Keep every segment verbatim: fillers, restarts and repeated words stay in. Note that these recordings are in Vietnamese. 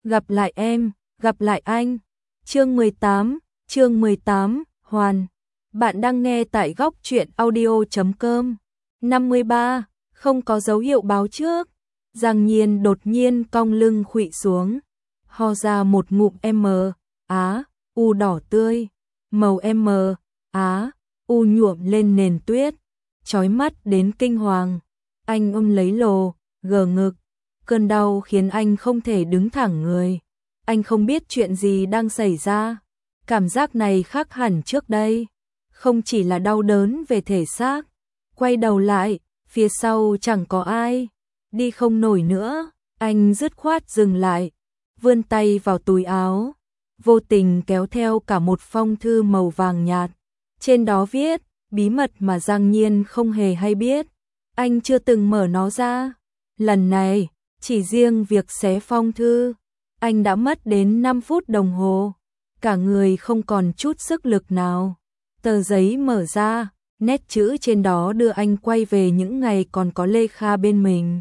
gặp lại em, gặp lại anh. Chương mười tám, chương mười tám, Hoàn. Bạn đang nghe tại góc truyện audio chấm com. năm mươi ba, không có dấu hiệu báo trước. Giang Nhiên đột nhiên cong lưng khuỵu xuống, ho ra một ngụm M, Á, U đỏ tươi, màu M, Á, U nhuộm lên nền tuyết, chói mắt đến kinh hoàng. Anh ôm lấy lồ, gờ ngực, cơn đau khiến anh không thể đứng thẳng người. Anh không biết chuyện gì đang xảy ra. Cảm giác này khác hẳn trước đây, không chỉ là đau đớn về thể xác. Quay đầu lại, phía sau chẳng có ai, đi không nổi nữa. Anh dứt khoát dừng lại, vươn tay vào túi áo, vô tình kéo theo cả một phong thư màu vàng nhạt. Trên đó viết bí mật mà Giang Nhiên không hề hay biết. Anh chưa từng mở nó ra. Lần này, chỉ riêng việc xé phong thư, anh đã mất đến năm phút đồng hồ. Cả người không còn chút sức lực nào. Tờ giấy mở ra, nét chữ trên đó đưa anh quay về những ngày còn có Lê Kha bên mình.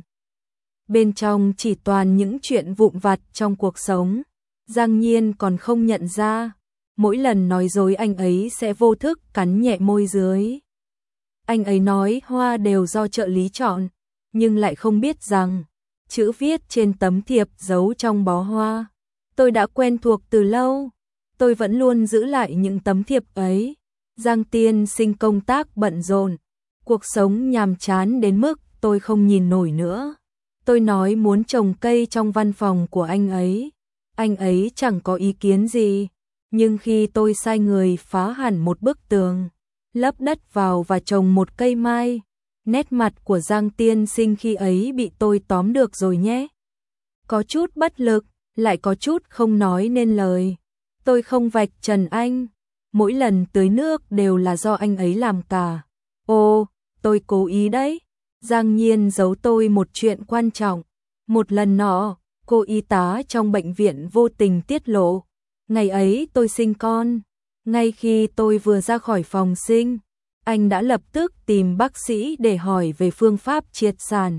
Bên trong chỉ toàn những chuyện vụn vặt trong cuộc sống. Giang Nhiên còn không nhận ra, mỗi lần nói dối anh ấy sẽ vô thức cắn nhẹ môi dưới. Anh ấy nói hoa đều do trợ lý chọn, nhưng lại không biết rằng chữ viết trên tấm thiệp giấu trong bó hoa tôi đã quen thuộc từ lâu. Tôi vẫn luôn giữ lại những tấm thiệp ấy. Giang tiên sinh công tác bận rộn, cuộc sống nhàm chán đến mức tôi không nhìn nổi nữa. Tôi nói muốn trồng cây trong văn phòng của anh ấy, anh ấy chẳng có ý kiến gì. Nhưng khi tôi sai người phá hẳn một bức tường, lấp đất vào và trồng một cây mai, nét mặt của Giang tiên sinh khi ấy bị tôi tóm được rồi nhé. Có chút bất lực, lại có chút không nói nên lời. Tôi không vạch trần anh, mỗi lần tưới nước đều là do anh ấy làm cả. Ô, tôi cố ý đấy. Giang Nhiên giấu tôi một chuyện quan trọng. Một lần nọ, cô y tá trong bệnh viện vô tình tiết lộ. Ngày ấy tôi sinh con. Ngay khi tôi vừa ra khỏi phòng sinh, anh đã lập tức tìm bác sĩ để hỏi về phương pháp triệt sản.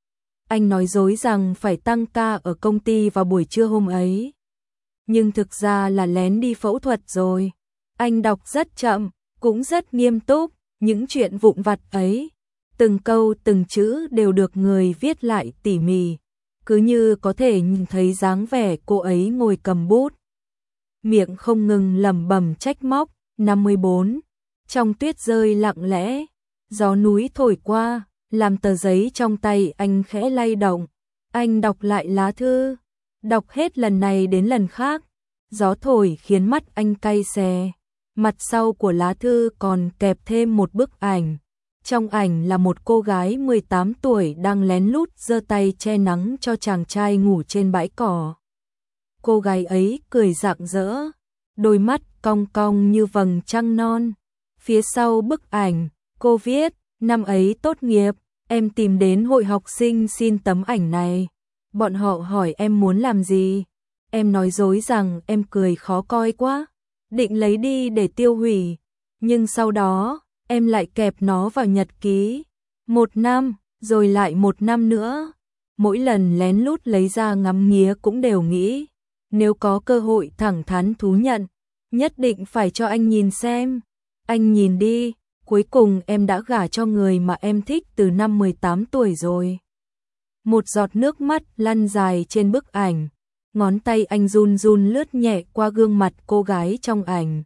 Anh nói dối rằng phải tăng ca ở công ty vào buổi trưa hôm ấy, nhưng thực ra là lén đi phẫu thuật rồi. Anh đọc rất chậm, cũng rất nghiêm túc, những chuyện vụn vặt ấy, từng câu từng chữ đều được người viết lại tỉ mỉ, cứ như có thể nhìn thấy dáng vẻ cô ấy ngồi cầm bút, miệng không ngừng lẩm bẩm trách móc. năm mươi bốn. Trong tuyết rơi lặng lẽ, gió núi thổi qua, làm tờ giấy trong tay anh khẽ lay động. Anh đọc lại lá thư, đọc hết lần này đến lần khác. Gió thổi khiến mắt anh cay xè. Mặt sau của lá thư còn kẹp thêm một bức ảnh. Trong ảnh là một cô gái mười tám tuổi đang lén lút giơ tay che nắng cho chàng trai ngủ trên bãi cỏ. Cô gái ấy cười rạng rỡ, đôi mắt cong cong như vầng trăng non. Phía sau bức ảnh, cô viết, năm ấy tốt nghiệp, em tìm đến hội học sinh xin tấm ảnh này. Bọn họ hỏi em muốn làm gì? Em nói dối rằng em cười khó coi quá, định lấy đi để tiêu hủy. Nhưng sau đó, em lại kẹp nó vào nhật ký. Một năm, rồi lại một năm nữa. Mỗi lần lén lút lấy ra ngắm nghía cũng đều nghĩ, nếu có cơ hội thẳng thắn thú nhận, nhất định phải cho anh nhìn xem. Anh nhìn đi, cuối cùng em đã gả cho người mà em thích từ năm mười tám tuổi rồi. Một giọt nước mắt lăn dài trên bức ảnh, ngón tay anh run run lướt nhẹ qua gương mặt cô gái trong ảnh.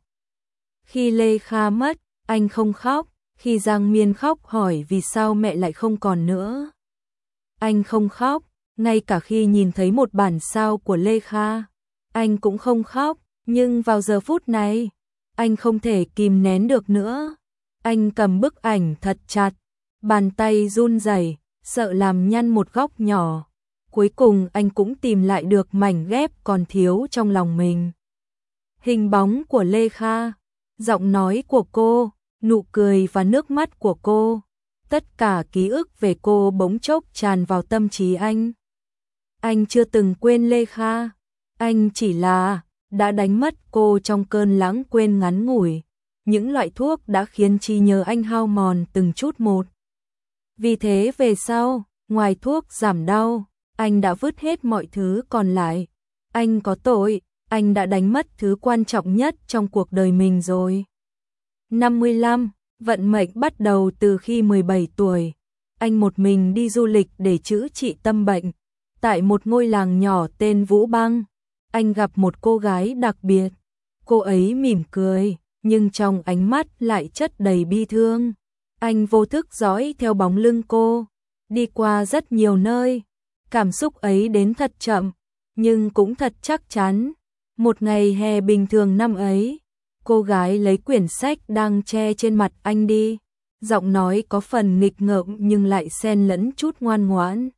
Khi Lê Kha mất, anh không khóc. Khi Giang Miên khóc hỏi vì sao mẹ lại không còn nữa, anh không khóc. Ngay cả khi nhìn thấy một bản sao của Lê Kha, anh cũng không khóc. Nhưng vào giờ phút này, anh không thể kìm nén được nữa. Anh cầm bức ảnh thật chặt, bàn tay run rẩy, sợ làm nhăn một góc nhỏ. Cuối cùng anh cũng tìm lại được mảnh ghép còn thiếu trong lòng mình. Hình bóng của Lê Kha, giọng nói của cô, nụ cười và nước mắt của cô, tất cả ký ức về cô bỗng chốc tràn vào tâm trí anh. Anh chưa từng quên Lê Kha, anh chỉ là đã đánh mất cô trong cơn lãng quên ngắn ngủi. Những loại thuốc đã khiến trí nhớ anh hao mòn từng chút một. Vì thế về sau, ngoài thuốc giảm đau, anh đã vứt hết mọi thứ còn lại. Anh có tội, anh đã đánh mất thứ quan trọng nhất trong cuộc đời mình rồi. năm mươi lăm, vận mệnh bắt đầu từ khi mười bảy tuổi. Anh một mình đi du lịch để chữa trị tâm bệnh. Tại một ngôi làng nhỏ tên Vũ Băng, anh gặp một cô gái đặc biệt. Cô ấy mỉm cười, nhưng trong ánh mắt lại chất đầy bi thương. Anh vô thức dõi theo bóng lưng cô, đi qua rất nhiều nơi. Cảm xúc ấy đến thật chậm, nhưng cũng thật chắc chắn. Một ngày hè bình thường năm ấy, cô gái lấy quyển sách đang che trên mặt anh đi. Giọng nói có phần nghịch ngợm nhưng lại xen lẫn chút ngoan ngoãn.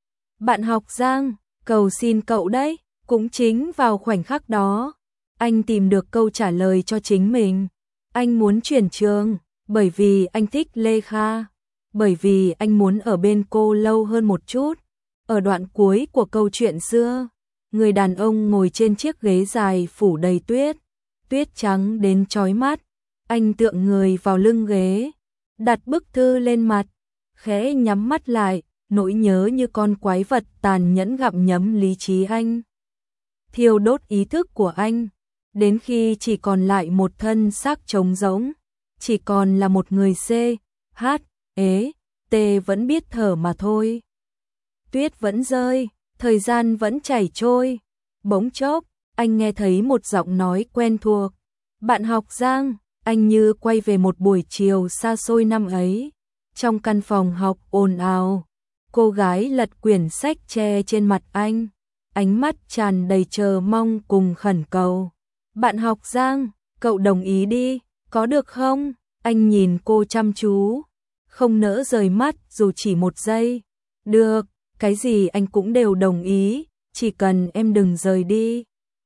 Bạn học Giang, cầu xin cậu đấy. Cũng chính vào khoảnh khắc đó, anh tìm được câu trả lời cho chính mình. Anh muốn chuyển trường, bởi vì anh thích Lê Kha. Bởi vì anh muốn ở bên cô lâu hơn một chút. Ở đoạn cuối của câu chuyện xưa, người đàn ông ngồi trên chiếc ghế dài phủ đầy tuyết. Tuyết trắng đến chói mắt. Anh tựa người vào lưng ghế, đặt bức thư lên mặt, khẽ nhắm mắt lại, nỗi nhớ như con quái vật tàn nhẫn gặm nhấm lý trí anh. Thiêu đốt ý thức của anh, đến khi chỉ còn lại một thân xác trống rỗng, chỉ còn là một người C, H, ế, T vẫn biết thở mà thôi. Tuyết vẫn rơi, thời gian vẫn chảy trôi. Bỗng chốc, anh nghe thấy một giọng nói quen thuộc. Bạn học Giang, anh như quay về một buổi chiều xa xôi năm ấy. Trong căn phòng học ồn ào, cô gái lật quyển sách che trên mặt anh. Ánh mắt tràn đầy chờ mong cùng khẩn cầu. Bạn học Giang, cậu đồng ý đi, có được không? Anh nhìn cô chăm chú, không nỡ rời mắt dù chỉ một giây. Được, cái gì anh cũng đều đồng ý, chỉ cần em đừng rời đi.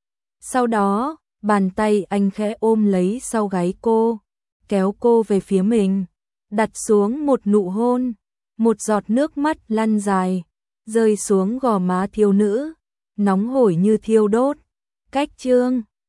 Sau đó, bàn tay anh khẽ ôm lấy sau gáy cô, kéo cô về phía mình, đặt xuống một nụ hôn, một giọt nước mắt lăn dài, rơi xuống gò má thiếu nữ, nóng hổi như thiêu đốt. Cách chương